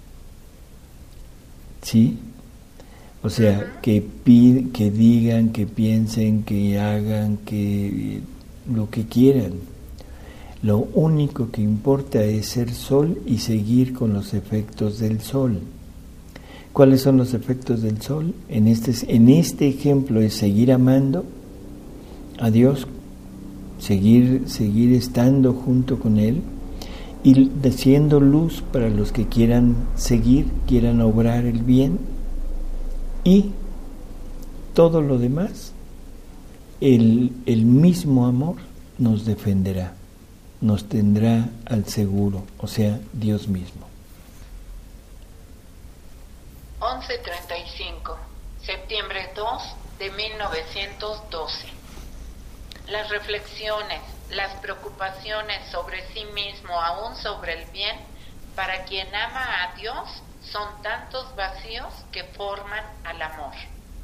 ¿Sí? O sea, que digan, que piensen, que hagan, que lo que quieran. Lo único que importa es ser sol y seguir con los efectos del sol. ¿Cuáles son los efectos del sol? En este ejemplo es seguir amando a Dios, seguir estando junto con Él y siendo luz para los que quieran seguir, quieran obrar el bien, y todo lo demás, el mismo amor nos defenderá, nos tendrá al seguro, o sea, Dios mismo. 11:35, septiembre 2 de 1912. Las reflexiones, las preocupaciones sobre sí mismo, aún sobre el bien, para quien ama a Dios, son tantos vacíos que forman al amor.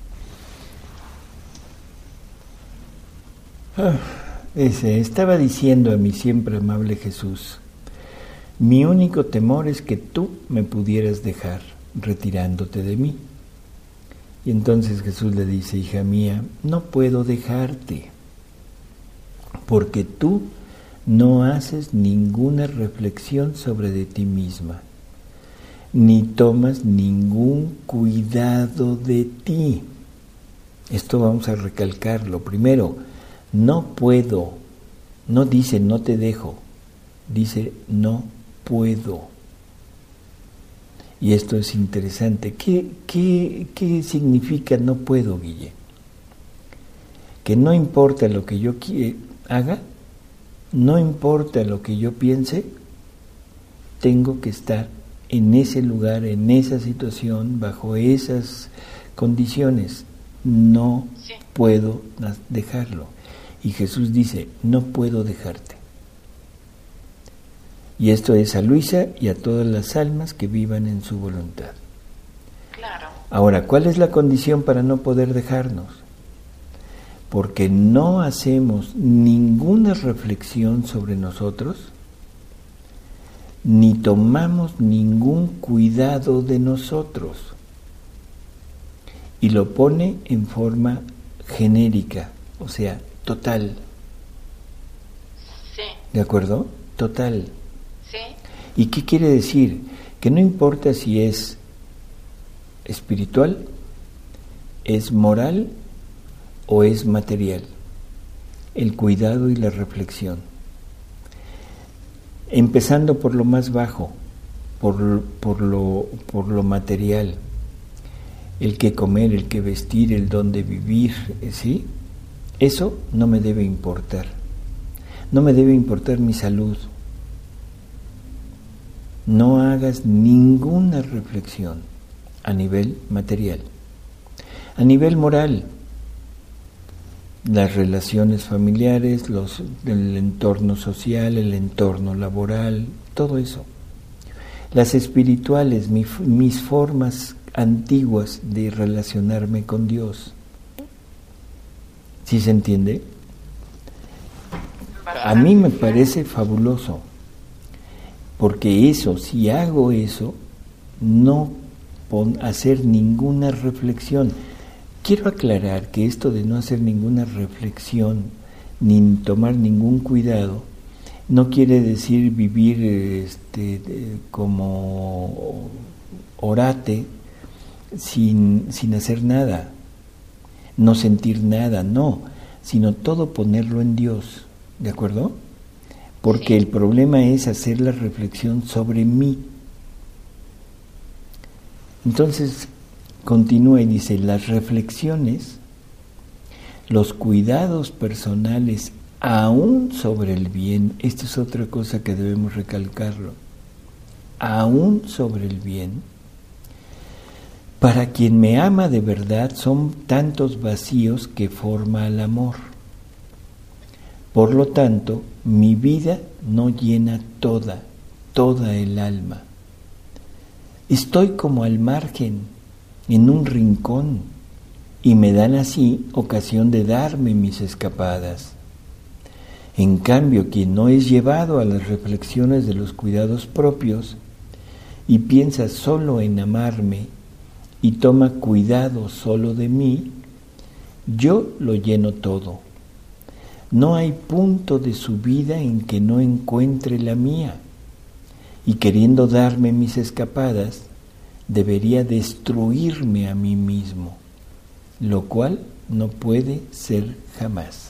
Estaba diciendo a mi siempre amable Jesús, mi único temor es que tú me pudieras dejar retirándote de mí. Y entonces Jesús le dice, hija mía, no puedo dejarte, porque tú no haces ninguna reflexión sobre de ti misma, ni tomas ningún cuidado de ti. Esto vamos a recalcarlo. Primero, no puedo, no dice no te dejo, dice no puedo. Y esto es interesante. ¿Qué significa no puedo, Guille? Que no importa lo que yo haga, no importa lo que yo piense, tengo que estar en ese lugar, en esa situación, bajo esas condiciones. No puedo dejarlo. Y Jesús dice, no puedo dejarte. Y esto es a Luisa y a todas las almas que vivan en su voluntad. Claro. Ahora, ¿cuál es la condición para no poder dejarnos? Porque no hacemos ninguna reflexión sobre nosotros, ni tomamos ningún cuidado de nosotros. Y lo pone en forma genérica, o sea, total. Sí. ¿De acuerdo? Total. Sí. ¿Y qué quiere decir? Que no importa si es espiritual, es moral o es material, el cuidado y la reflexión. Empezando por lo más bajo, por lo material, el que comer, el que vestir, el dónde vivir, ¿sí? Eso no me debe importar. No me debe importar mi salud. No hagas ninguna reflexión a nivel material. A nivel moral, las relaciones familiares, el entorno social, el entorno laboral, todo eso. Las espirituales, mis formas antiguas de relacionarme con Dios. ¿Sí se entiende? A mí me parece fabuloso, porque eso, si hago eso, no hacer ninguna reflexión. Quiero aclarar que esto de no hacer ninguna reflexión, ni tomar ningún cuidado, no quiere decir vivir como orate sin hacer nada, no sentir nada, no, sino todo ponerlo en Dios, ¿de acuerdo? Porque el problema es hacer la reflexión sobre mí. Entonces continúa y dice, las reflexiones, los cuidados personales aún sobre el bien, esta es otra cosa que debemos recalcarlo, aún sobre el bien, para quien me ama de verdad son tantos vacíos que forma el amor. Por lo tanto, mi vida no llena toda el alma. Estoy como al margen, en un rincón, y me dan así ocasión de darme mis escapadas. En cambio, quien no es llevado a las reflexiones de los cuidados propios y piensa solo en amarme y toma cuidado solo de mí, yo lo lleno todo. No hay punto de su vida en que no encuentre la mía, y queriendo darme mis escapadas, debería destruirme a mí mismo, lo cual no puede ser jamás.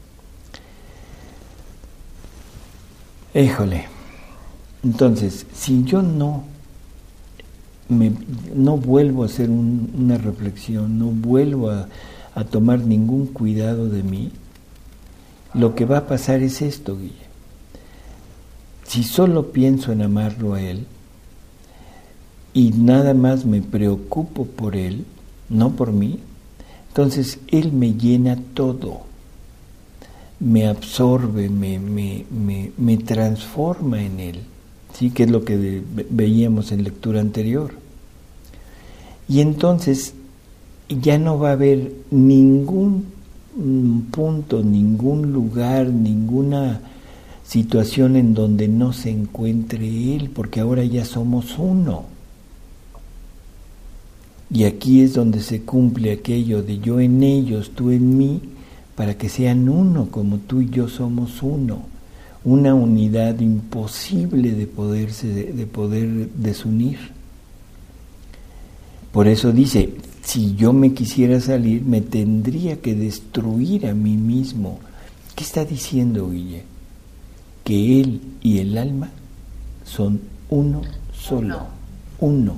Éjole, entonces, si yo no vuelvo a hacer una reflexión, no vuelvo a tomar ningún cuidado de mí, lo que va a pasar es esto, Guille. Si solo pienso en amarlo a Él y nada más me preocupo por Él, no por mí, entonces Él me llena todo, me absorbe, me transforma en Él, ¿sí? Que es lo que veíamos en lectura anterior. Y entonces ya no va a haber ningún punto, ningún lugar, ninguna situación en donde no se encuentre Él, porque ahora ya somos uno. Y aquí es donde se cumple aquello de yo en ellos, tú en mí, para que sean uno como tú y yo somos uno. Una unidad imposible de poder desunir. Por eso dice, si yo me quisiera salir, me tendría que destruir a mí mismo. ¿Qué está diciendo, Guille? Que Él y el alma son uno solo, uno.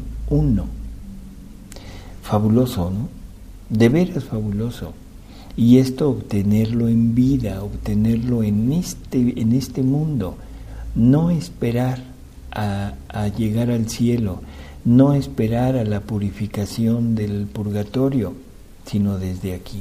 Fabuloso, ¿no? De veras fabuloso. Y esto obtenerlo en vida, obtenerlo en este mundo, no esperar a llegar al cielo, no esperar a la purificación del purgatorio, sino desde aquí.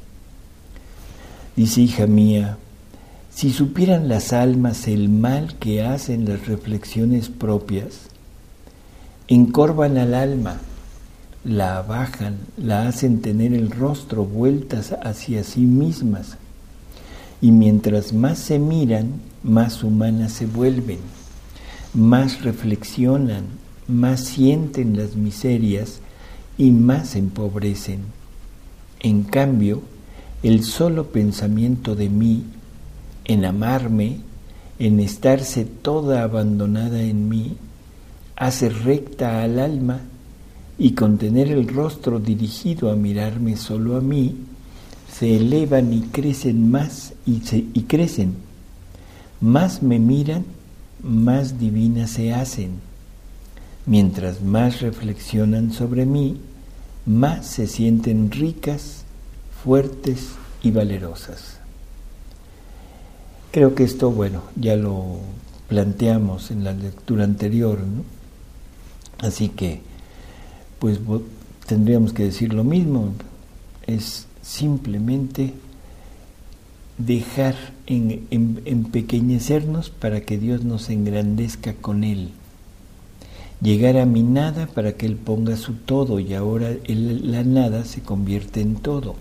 Dice, hija mía, si supieran las almas el mal que hacen las reflexiones propias, encorvan al alma, la abajan, la hacen tener el rostro vueltas hacia sí mismas, y mientras más se miran, más humanas se vuelven, más reflexionan, más sienten las miserias y más se empobrecen. En cambio, el solo pensamiento de mí, en amarme, en estarse toda abandonada en mí, hace recta al alma, y con tener el rostro dirigido a mirarme solo a mí, se elevan y crecen más y crecen. Más me miran, más divinas se hacen. Mientras más reflexionan sobre mí, más se sienten ricas, fuertes y valerosas. Creo que esto, bueno, ya lo planteamos en la lectura anterior, ¿no? Así que pues tendríamos que decir lo mismo, es simplemente dejar empequeñecernos para que Dios nos engrandezca con Él. llegar a mi nada para que Él ponga su todo, y ahora la nada se convierte en todo.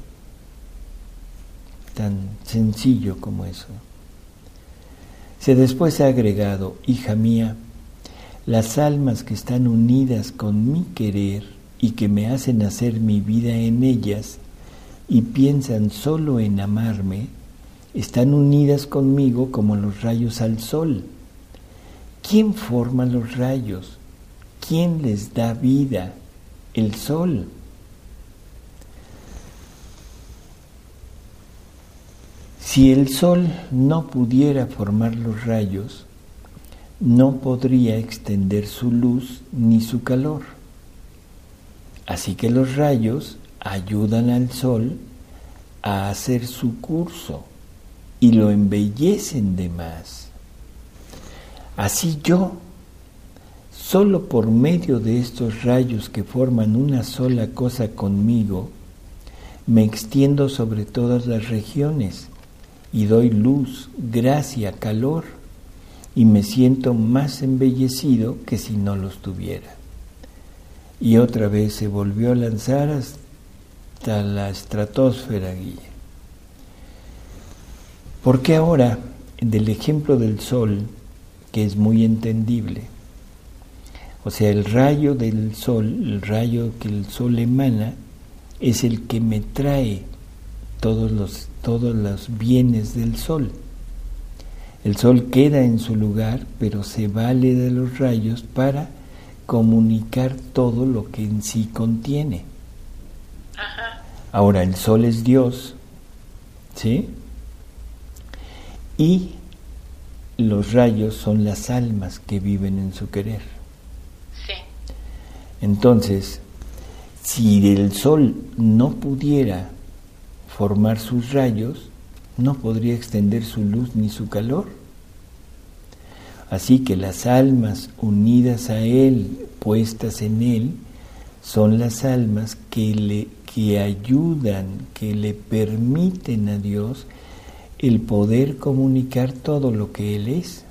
Tan sencillo como eso. Después ha agregado: hija mía, las almas que están unidas con mi querer y que me hacen hacer mi vida en ellas y piensan solo en amarme, están unidas conmigo como los rayos al sol. ¿Quién forma los rayos? ¿Quién les da vida? El sol. Si el sol no pudiera formar los rayos, no podría extender su luz ni su calor. Así que los rayos ayudan al sol a hacer su curso y lo embellecen de más. Así yo, solo por medio de estos rayos que forman una sola cosa conmigo, me extiendo sobre todas las regiones y doy luz, gracia, calor, y me siento más embellecido que si no los tuviera. Y otra vez se volvió a lanzar hasta la estratosfera, Guille. Porque ahora, del ejemplo del sol, que es muy entendible, o sea, el rayo del sol, el rayo que el sol emana, es el que me trae todos los bienes del sol. El sol queda en su lugar, pero se vale de los rayos para comunicar todo lo que en sí contiene. Ajá. Ahora, el sol es Dios, ¿sí? Y los rayos son las almas que viven en su querer. Sí. Entonces, si el sol no pudiera formar sus rayos, no podría extender su luz ni su calor. Así que las almas unidas a Él, puestas en Él, son las almas que ayudan, que le permiten a Dios el poder comunicar todo lo que Él es.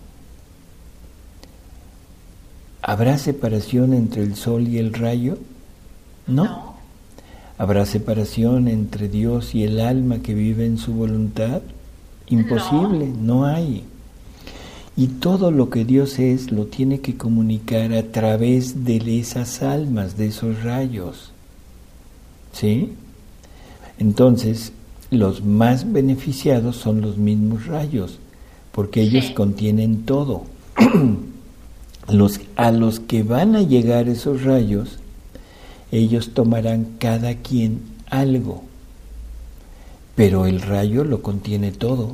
¿Habrá separación entre el sol y el rayo? No. ¿Habrá separación entre Dios y el alma que vive en su voluntad? Imposible, no hay. Y todo lo que Dios es lo tiene que comunicar a través de esas almas, de esos rayos. ¿Sí? Entonces, los más beneficiados son los mismos rayos, porque ellos contienen todo. A los que van a llegar esos rayos, ellos tomarán cada quien algo, pero el rayo lo contiene todo.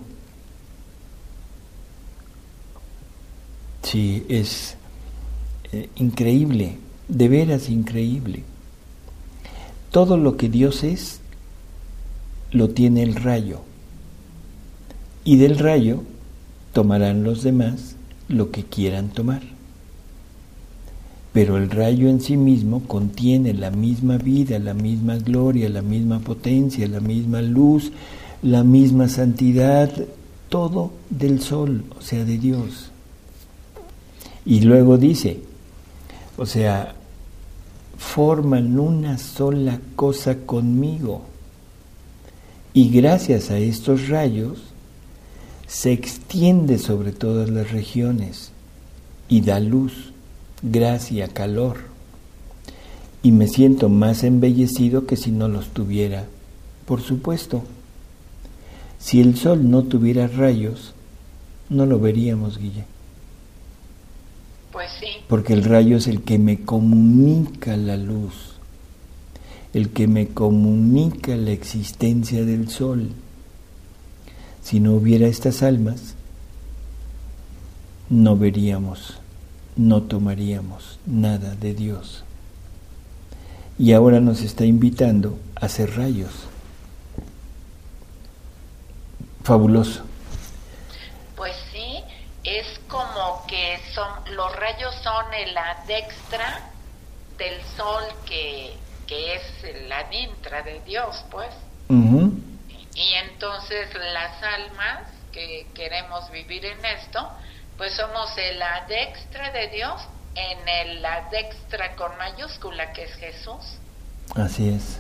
Sí, es increíble, de veras increíble. Todo lo que Dios es, lo tiene el rayo, y del rayo tomarán los demás lo que quieran tomar. Pero el rayo en sí mismo contiene la misma vida, la misma gloria, la misma potencia, la misma luz, la misma santidad, todo del sol, o sea, de Dios. Y luego dice, o sea, forman una sola cosa conmigo. Y gracias a estos rayos se extiende sobre todas las regiones y da luz, gracia, calor, y me siento más embellecido que si no los tuviera. Por supuesto, si el sol no tuviera rayos, no lo veríamos, Guille. Pues sí. Porque el rayo es el que me comunica la luz, el que me comunica la existencia del sol. Si no hubiera estas almas, no veríamos, no tomaríamos nada de Dios. Y ahora nos está invitando a hacer rayos. Fabuloso. Pues sí, es como que los rayos son el adextra del sol que es la dintra de Dios, pues. Uh-huh. Y entonces las almas que queremos vivir en esto, pues somos el adextra de Dios la dextra con mayúscula, que es Jesús. Así es.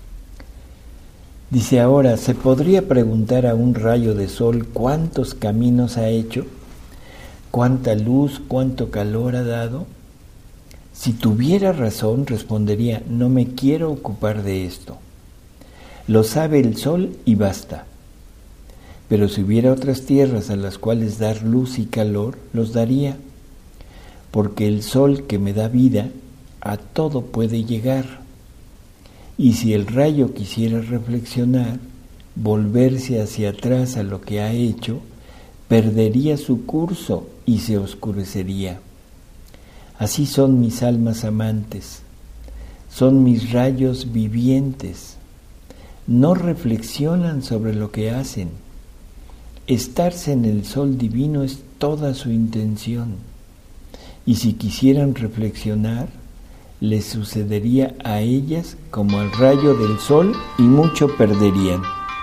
Dice ahora, ¿se podría preguntar a un rayo de sol cuántos caminos ha hecho? ¿Cuánta luz, cuánto calor ha dado? Si tuviera razón, respondería, no me quiero ocupar de esto. Lo sabe el sol y basta. Pero si hubiera otras tierras a las cuales dar luz y calor, los daría, porque el sol que me da vida, a todo puede llegar. Y si el rayo quisiera reflexionar, volverse hacia atrás a lo que ha hecho, perdería su curso y se oscurecería. Así son mis almas amantes, son mis rayos vivientes. No reflexionan sobre lo que hacen. Estarse en el sol divino es toda su intención. Y si quisieran reflexionar, les sucedería a ellas como al rayo del sol y mucho perderían.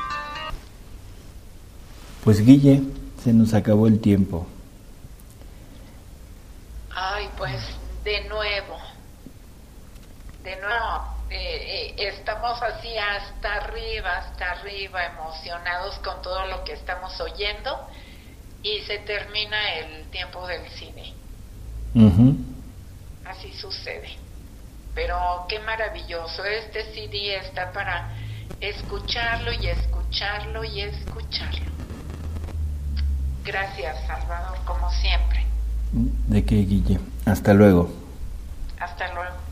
Pues Guille, se nos acabó el tiempo. Ay, pues de nuevo, estamos así hasta arriba, emocionados con todo lo que estamos oyendo, y se termina el tiempo del cine. Uh-huh. Así sucede. Pero qué maravilloso, este CD está para escucharlo y escucharlo y escucharlo. Gracias, Salvador, como siempre. ¿De qué, Guille? Hasta luego. Hasta luego.